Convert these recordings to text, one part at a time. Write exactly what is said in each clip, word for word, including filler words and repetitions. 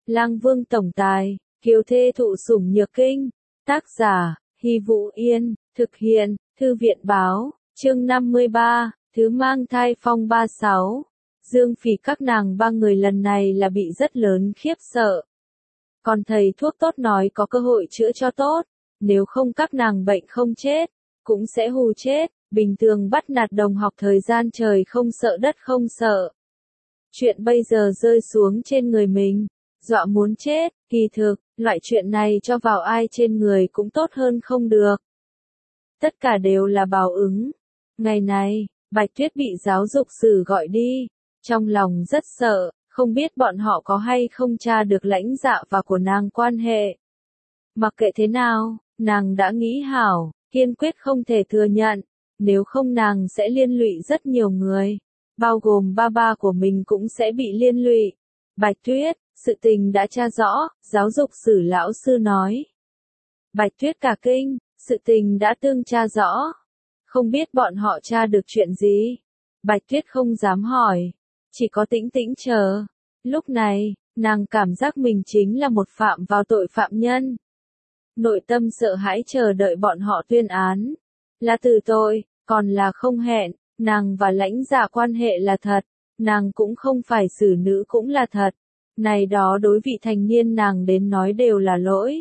Lang Vương tổng tài, kiều thê thụ sủng nhược kinh. Tác giả, Hy Vũ Yên, thực hiện, Thư viện Báo, chương năm mươi ba, thứ mang thai phong ba sáu. Dương Phỉ các nàng ba người lần này là bị rất lớn khiếp sợ. Còn thầy thuốc tốt nói có cơ hội chữa cho tốt, nếu không các nàng bệnh không chết, cũng sẽ hù chết, bình thường bắt nạt đồng học thời gian trời không sợ đất không sợ. Chuyện bây giờ rơi xuống trên người mình, dọa muốn chết, kỳ thực, loại chuyện này cho vào ai trên người cũng tốt hơn không được. Tất cả đều là báo ứng. Ngày này, Bạch Tuyết bị giáo dục sử gọi đi, trong lòng rất sợ, không biết bọn họ có hay không tra được Lãnh Dạ và của nàng quan hệ. Mặc kệ thế nào, nàng đã nghĩ hảo, kiên quyết không thể thừa nhận, nếu không nàng sẽ liên lụy rất nhiều người, bao gồm ba ba của mình cũng sẽ bị liên lụy. Bạch Tuyết, sự tình đã tra rõ, giáo dục sử lão sư nói. Bạch Tuyết cả kinh, sự tình đã tương tra rõ. Không biết bọn họ tra được chuyện gì. Bạch Tuyết không dám hỏi, chỉ có tĩnh tĩnh chờ. Lúc này, nàng cảm giác mình chính là một phạm vào tội phạm nhân. Nội tâm sợ hãi chờ đợi bọn họ tuyên án. Là từ tội, còn là không hẹn, nàng và Lãnh Dạ quan hệ là thật, nàng cũng không phải xử nữ cũng là thật. Này đó đối vị thành niên nàng đến nói đều là lỗi.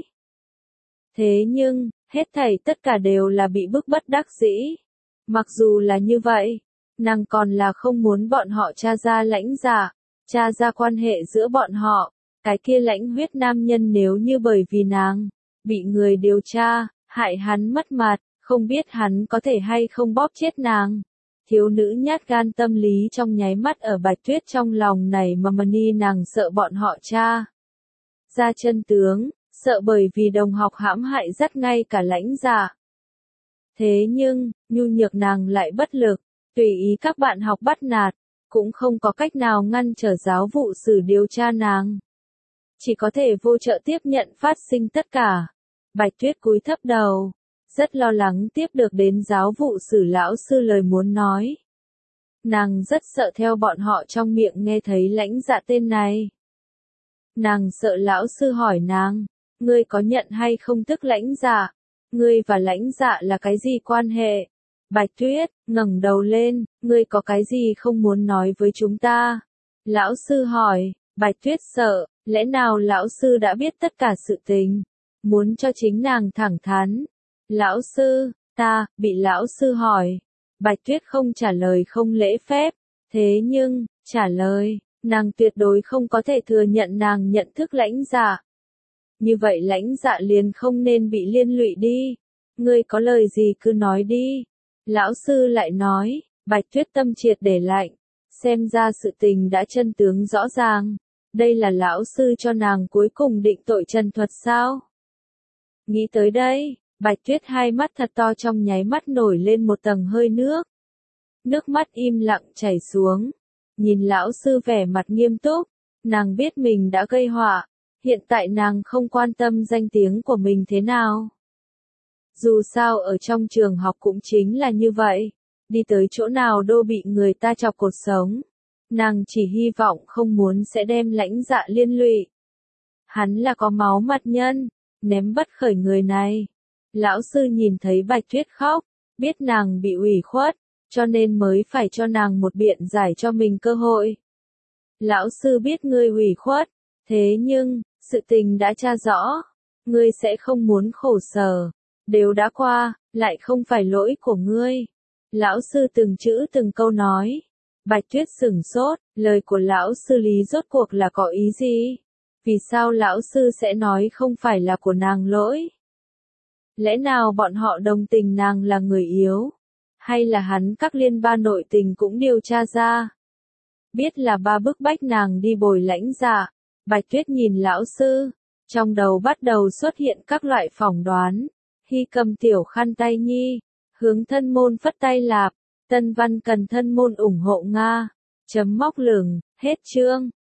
Thế nhưng, hết thảy tất cả đều là bị bức bất đắc dĩ. Mặc dù là như vậy, nàng còn là không muốn bọn họ tra ra Lãnh Dạ, tra ra quan hệ giữa bọn họ. Cái kia lãnh huyết nam nhân nếu như bởi vì nàng bị người điều tra, hại hắn mất mặt, không biết hắn có thể hay không bóp chết nàng. Thiếu nữ nhát gan tâm lý trong nháy mắt ở Bạch Tuyết trong lòng này mà mani nàng sợ bọn họ tra ra chân tướng, sợ bởi vì đồng học hãm hại rất ngay cả Lãnh Dạ. Thế nhưng, nhu nhược nàng lại bất lực, tùy ý các bạn học bắt nạt, cũng không có cách nào ngăn trở giáo vụ sử điều tra nàng. Chỉ có thể vô trợ tiếp nhận phát sinh tất cả. Bạch Tuyết cúi thấp đầu, rất lo lắng tiếp được đến giáo vụ sử lão sư lời muốn nói. Nàng rất sợ theo bọn họ trong miệng nghe thấy Lãnh Dạ tên này. Nàng sợ lão sư hỏi nàng, ngươi có nhận hay không tức Lãnh Dạ? Ngươi và Lãnh Dạ là cái gì quan hệ? Bạch Tuyết, ngẩng đầu lên, ngươi có cái gì không muốn nói với chúng ta? Lão sư hỏi, Bạch Tuyết sợ, lẽ nào lão sư đã biết tất cả sự tình? Muốn cho chính nàng thẳng thắn. Lão sư, ta, bị lão sư hỏi. Bạch Tuyết không trả lời không lễ phép, thế nhưng, trả lời, nàng tuyệt đối không có thể thừa nhận nàng nhận thức Lãnh Dạ. Như vậy Lãnh Dạ liền không nên bị liên lụy đi. Ngươi có lời gì cứ nói đi. Lão sư lại nói, Bạch Tuyết tâm triệt để lạnh, xem ra sự tình đã chân tướng rõ ràng. Đây là lão sư cho nàng cuối cùng định tội trần thuật sao? Nghĩ tới đây, Bạch Tuyết hai mắt thật to trong nháy mắt nổi lên một tầng hơi nước. Nước mắt im lặng chảy xuống. Nhìn lão sư vẻ mặt nghiêm túc, nàng biết mình đã gây họa. Hiện tại nàng không quan tâm danh tiếng của mình thế nào. Dù sao ở trong trường học cũng chính là như vậy. Đi tới chỗ nào đô bị người ta chọc cột sống. Nàng chỉ hy vọng không muốn sẽ đem Lãnh Dạ liên lụy. Hắn là có máu mặt nhân, ném bất khởi người này. Lão sư nhìn thấy Bạch Tuyết khóc, biết nàng bị ủy khuất, cho nên mới phải cho nàng một biện giải cho mình cơ hội. Lão sư biết ngươi ủy khuất, thế nhưng, sự tình đã tra rõ, ngươi sẽ không muốn khổ sở, đều đã qua, lại không phải lỗi của ngươi. Lão sư từng chữ từng câu nói. Bạch Tuyết sửng sốt, lời của lão sư lý rốt cuộc là có ý gì? Vì sao lão sư sẽ nói không phải là của nàng lỗi? Lẽ nào bọn họ đồng tình nàng là người yếu? Hay là hắn các liên ba nội tình cũng điều tra ra? Biết là ba bức bách nàng đi bồi Lãnh Dạ. Bạch Tuyết nhìn lão sư, trong đầu bắt đầu xuất hiện các loại phỏng đoán. Hy cầm tiểu khăn tay nhi, hướng thân môn phất tay lạp, Tân Văn cần thân môn ủng hộ Nga. Chấm móc lửng, hết chương.